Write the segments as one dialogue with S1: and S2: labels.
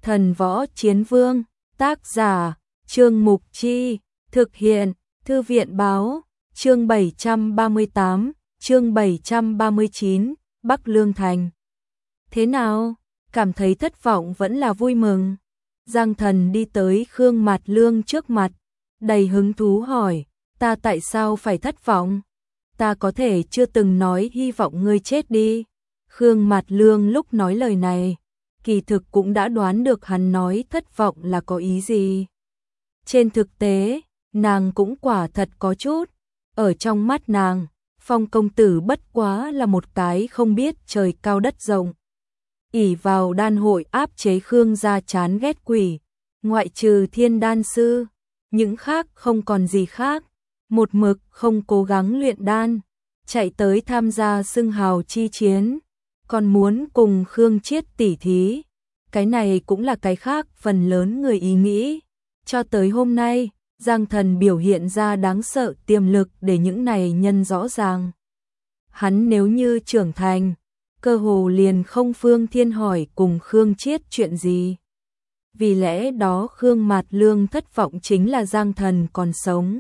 S1: Thần Võ Chiến Vương, tác giả, Trương Mục Chi, thực hiện, Thư viện Báo, chương 738, chương 739, Bắc Lương Thành. Thế nào? Cảm thấy thất vọng vẫn là vui mừng. Giang Thần đi tới Khương Mạt Lương trước mặt, đầy hứng thú hỏi, ta tại sao phải thất vọng? Ta có thể chưa từng nói hy vọng ngươi chết đi. Khương Mạt Lương lúc nói lời này, kỳ thực cũng đã đoán được hắn nói thất vọng là có ý gì. Trên thực tế, nàng cũng quả thật có chút. Ở trong mắt nàng, Phong công tử bất quá là một cái không biết trời cao đất rộng. Ỷ vào đan hội áp chế Khương gia chán ghét quỷ, ngoại trừ Thiên Đan sư, những khác không còn gì khác, một mực không cố gắng luyện đan, chạy tới tham gia xưng hào chi chiến, còn muốn cùng Khương Chiết tỉ thí. Cái này cũng là cái khác phần lớn người ý nghĩ. Cho tới hôm nay, Giang Thần biểu hiện ra đáng sợ tiềm lực để những này nhân rõ ràng. Hắn nếu như trưởng thành, cơ hồ liền không phương thiên hỏi cùng Khương Chiết chuyện gì. Vì lẽ đó Khương Mạt Lương thất vọng chính là Giang Thần còn sống.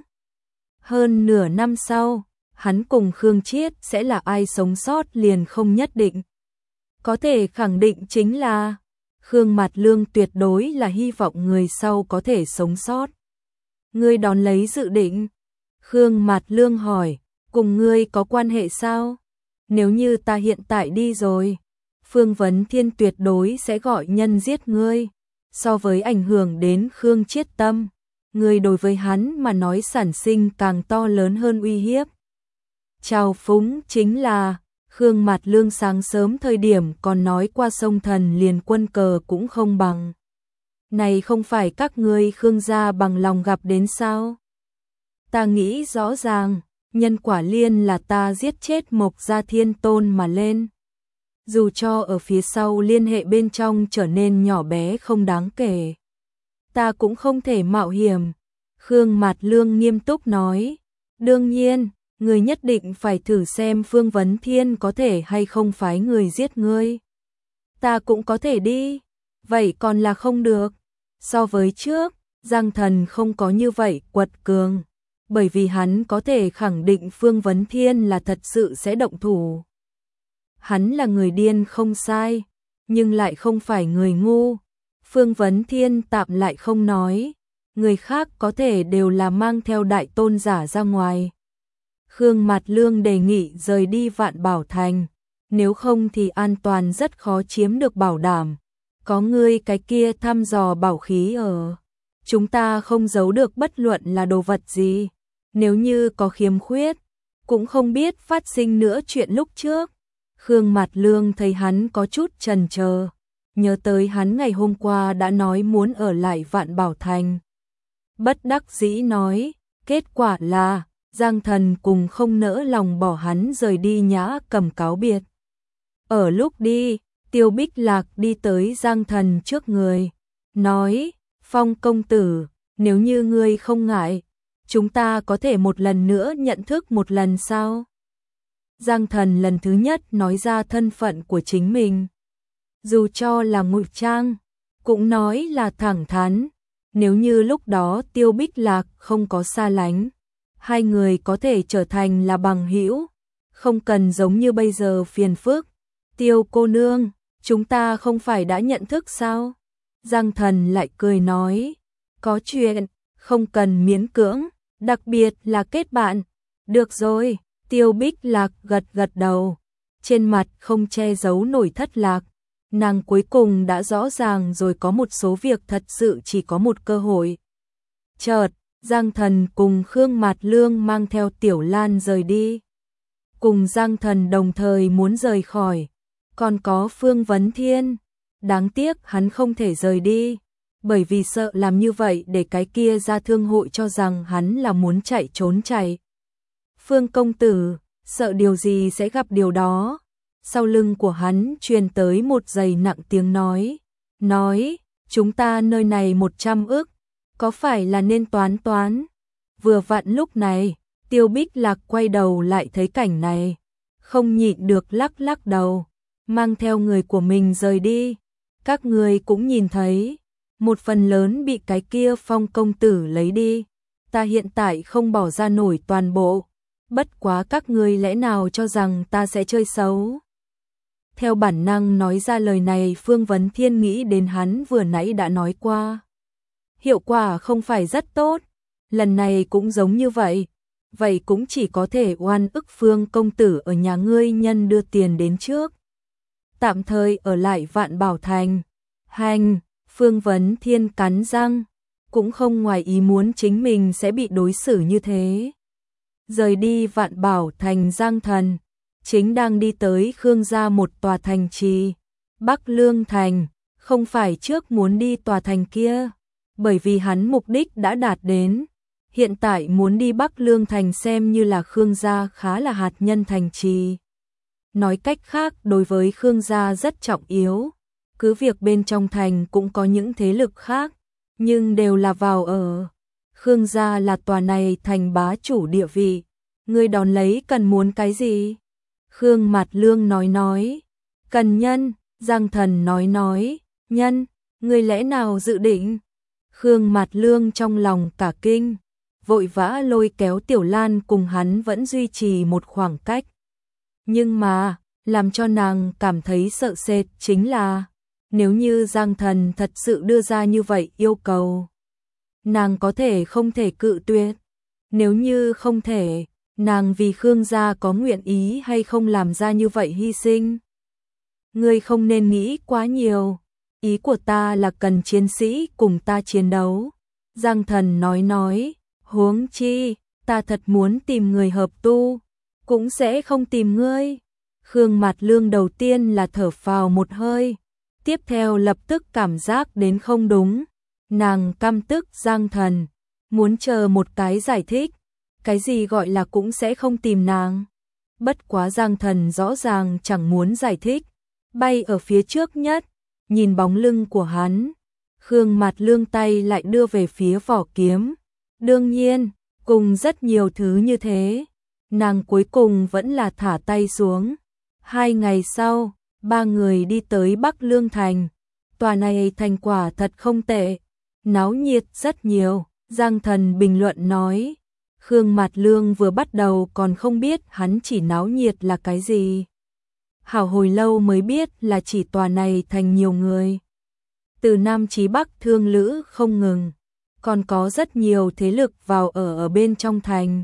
S1: Hơn nửa năm sau, hắn cùng Khương Chiết sẽ là ai sống sót liền không nhất định. Có thể khẳng định chính là Khương Mạt Lương tuyệt đối là hy vọng người sau có thể sống sót. Ngươi đón lấy dự định. Khương Mạt Lương hỏi, cùng ngươi có quan hệ sao? Nếu như ta hiện tại đi rồi, Phương Vấn Thiên tuyệt đối sẽ gọi nhân giết ngươi. So với ảnh hưởng đến Khương Chiết tâm, ngươi đối với hắn mà nói sản sinh càng to lớn hơn uy hiếp. Trào phúng chính là, Khương Mạt Lương sáng sớm thời điểm còn nói qua sông Thần liền quân cờ cũng không bằng. Này không phải các ngươi Khương gia bằng lòng gặp đến sao? Ta nghĩ rõ ràng, nhân quả liên là ta giết chết Mộc Gia Thiên Tôn mà lên. Dù cho ở phía sau liên hệ bên trong trở nên nhỏ bé không đáng kể, ta cũng không thể mạo hiểm. Khương Mạt Lương nghiêm túc nói, đương nhiên, người nhất định phải thử xem Phương Vấn Thiên có thể hay không phái người giết ngươi. Ta cũng có thể đi, vậy còn là không được. So với trước, Giang Thần không có như vậy quật cường, bởi vì hắn có thể khẳng định Phương Vấn Thiên là thật sự sẽ động thủ. Hắn là người điên không sai, nhưng lại không phải người ngu. Phương Vấn Thiên tạm lại không nói, người khác có thể đều là mang theo đại tôn giả ra ngoài. Khương Mạt Lương đề nghị rời đi Vạn Bảo Thành, nếu không thì an toàn rất khó chiếm được bảo đảm. Có ngươi cái kia thăm dò bảo khí ở, chúng ta không giấu được bất luận là đồ vật gì. Nếu như có khiếm khuyết, cũng không biết phát sinh nữa chuyện lúc trước. Khương Mạt Lương thấy hắn có chút chần chờ, nhớ tới hắn ngày hôm qua đã nói muốn ở lại Vạn Bảo Thành. Bất đắc dĩ nói, kết quả là Giang Thần cùng không nỡ lòng bỏ hắn rời đi Nhã Cầm cáo biệt. Ở lúc đi, Tiêu Bích Lạc đi tới Giang Thần trước người, nói, Phong công tử, nếu như ngươi không ngại, chúng ta có thể một lần nữa nhận thức một lần sao? Giang Thần lần thứ nhất nói ra thân phận của chính mình. Dù cho là ngụy trang, cũng nói là thẳng thắn. Nếu như lúc đó Tiêu Bích Lạc không có xa lánh, hai người có thể trở thành là bằng hữu, không cần giống như bây giờ phiền phức. Tiêu cô nương, chúng ta không phải đã nhận thức sao? Giang Thần lại cười nói, có chuyện, không cần miễn cưỡng, đặc biệt là kết bạn. Được rồi, Tiêu Bích Lạc gật gật đầu, trên mặt không che giấu nổi thất lạc. Nàng cuối cùng đã rõ ràng rồi, có một số việc thật sự chỉ có một cơ hội. Chợt, Giang Thần cùng Khương Mạt Lương mang theo Tiểu Lan rời đi. Cùng Giang Thần đồng thời muốn rời khỏi, còn có Phương Vấn Thiên. Đáng tiếc hắn không thể rời đi, bởi vì sợ làm như vậy để cái kia ra thương hội cho rằng hắn là muốn chạy trốn chạy. Phương công tử, sợ điều gì sẽ gặp điều đó. Sau lưng của hắn truyền tới một dày nặng tiếng nói, chúng ta nơi này 100 ức, có phải là nên toán. Vừa vặn lúc này, Tiêu Bích Lạc quay đầu lại thấy cảnh này, không nhịn được lắc lắc đầu, mang theo người của mình rời đi. Các ngươi cũng nhìn thấy, một phần lớn bị cái kia Phong công tử lấy đi. Ta hiện tại không bỏ ra nổi toàn bộ, bất quá các ngươi lẽ nào cho rằng ta sẽ chơi xấu. Theo bản năng nói ra lời này, Phương Vấn Thiên nghĩ đến hắn vừa nãy đã nói qua. Hiệu quả không phải rất tốt, lần này cũng giống như vậy. Vậy cũng chỉ có thể oan ức Phương công tử ở nhà ngươi nhân đưa tiền đến trước. Tạm thời ở lại Vạn Bảo Thành. Hành, Phương Vấn Thiên cắn răng, cũng không ngoài ý muốn chính mình sẽ bị đối xử như thế. Rời đi Vạn Bảo Thành, Giang Thần chính đang đi tới Khương gia một tòa thành trì, Bắc Lương Thành, không phải trước muốn đi tòa thành kia, bởi vì hắn mục đích đã đạt đến. Hiện tại muốn đi Bắc Lương Thành xem như là Khương gia khá là hạt nhân thành trì. Nói cách khác, đối với Khương gia rất trọng yếu. Cứ việc bên trong thành cũng có những thế lực khác, nhưng đều là vào ở. Khương gia là tòa này thành bá chủ địa vị. Ngươi đón lấy cần muốn cái gì? Khương Mạt Lương nói. Cần nhân. Giang Thần nói. Nhân. Ngươi lẽ nào dự định? Khương Mạt Lương trong lòng cả kinh, vội vã lôi kéo Tiểu Lan cùng hắn vẫn duy trì một khoảng cách. Nhưng mà, làm cho nàng cảm thấy sợ sệt chính là, nếu như Giang Thần thật sự đưa ra như vậy yêu cầu, nàng có thể không thể cự tuyệt. Nếu như không thể, nàng vì Khương gia có nguyện ý hay không làm ra như vậy hy sinh? Ngươi không nên nghĩ quá nhiều, ý của ta là cần chiến sĩ cùng ta chiến đấu. Giang Thần nói, huống chi, ta thật muốn tìm người hợp tu, cũng sẽ không tìm ngươi. Khương Mạt Lương đầu tiên là thở phào một hơi, tiếp theo lập tức cảm giác đến không đúng. Nàng căm tức Giang Thần, muốn chờ một cái giải thích, cái gì gọi là cũng sẽ không tìm nàng. Bất quá Giang Thần rõ ràng chẳng muốn giải thích, bay ở phía trước nhất, nhìn bóng lưng của hắn. Khương Mạt Lương tay lại đưa về phía vỏ kiếm. Đương nhiên, cùng rất nhiều thứ như thế, nàng cuối cùng vẫn là thả tay xuống. 2 ngày sau, 3 người đi tới Bắc Lương Thành. Tòa này thành quả thật không tệ, náo nhiệt rất nhiều. Giang Thần bình luận nói. Khương Mạt Lương vừa bắt đầu còn không biết hắn chỉ náo nhiệt là cái gì. Hảo hồi lâu mới biết là chỉ tòa này thành nhiều người. Từ Nam chí Bắc thương lữ không ngừng, còn có rất nhiều thế lực vào ở bên trong thành.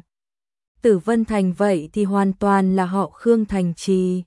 S1: Tử Vân Thành vậy thì hoàn toàn là họ Khương thành trì.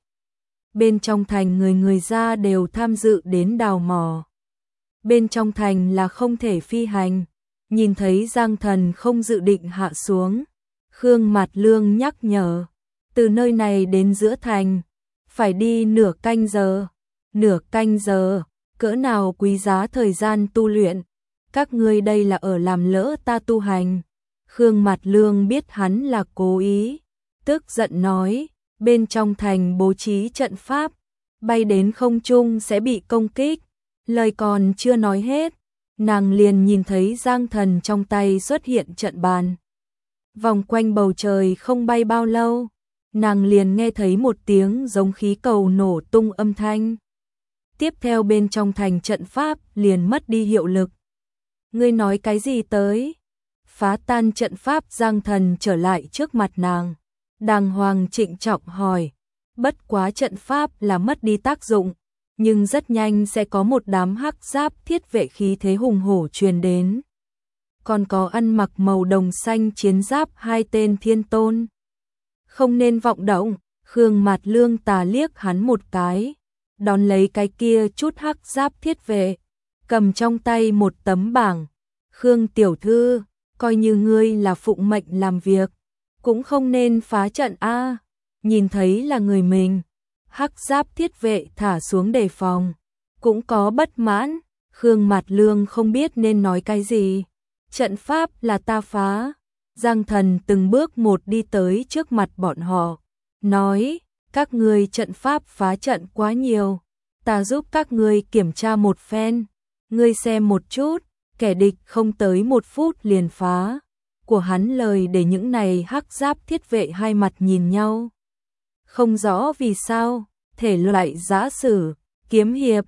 S1: Bên trong thành người ra đều tham dự đến đào mỏ. Bên trong thành là không thể phi hành. Nhìn thấy Giang Thần không dự định hạ xuống, Khương Mạt Lương nhắc nhở, từ nơi này đến giữa thành, phải đi nửa canh giờ. Nửa canh giờ, cỡ nào quý giá thời gian tu luyện, các ngươi đây là ở làm lỡ ta tu hành. Khương Mạt Lương biết hắn là cố ý, tức giận nói, bên trong thành bố trí trận pháp, bay đến không trung sẽ bị công kích. Lời còn chưa nói hết, nàng liền nhìn thấy Giang Thần trong tay xuất hiện trận bàn. Vòng quanh bầu trời không bay bao lâu, nàng liền nghe thấy một tiếng giống khí cầu nổ tung âm thanh. Tiếp theo bên trong thành trận pháp liền mất đi hiệu lực. Ngươi nói cái gì tới? Phá tan trận pháp. Giang Thần trở lại trước mặt nàng, đàng hoàng trịnh trọng hỏi. Bất quá trận pháp là mất đi tác dụng, nhưng rất nhanh sẽ có một đám hắc giáp thiết vệ khí thế hùng hổ truyền đến. Còn có ăn mặc màu đồng xanh chiến giáp 2 tên thiên tôn. Không nên vọng động. Khương Mạt Lương tà liếc hắn một cái, đón lấy cái kia chút hắc giáp thiết vệ, cầm trong tay một tấm bảng. Khương tiểu thư, coi như ngươi là phụng mệnh làm việc, cũng không nên phá trận a. Nhìn thấy là người mình, hắc giáp thiết vệ thả xuống đề phòng, cũng có bất mãn. Khương Mạt Lương không biết nên nói cái gì. Trận pháp là ta phá. Giang Thần từng bước một đi tới trước mặt bọn họ, nói, các ngươi trận pháp phá trận quá nhiều, ta giúp các ngươi kiểm tra một phen. Ngươi xem một chút, kẻ địch không tới 1 phút liền phá. Của hắn lời để những này hắc giáp thiết vệ hai mặt nhìn nhau. Không rõ vì sao, thể loại giã sử, kiếm hiệp,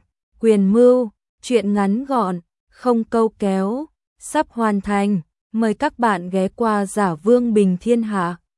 S1: Quyền mưu, chuyện ngắn gọn, không câu kéo, sắp hoàn thành. Mời các bạn ghé qua Giả Vương Bình Thiên Hạ.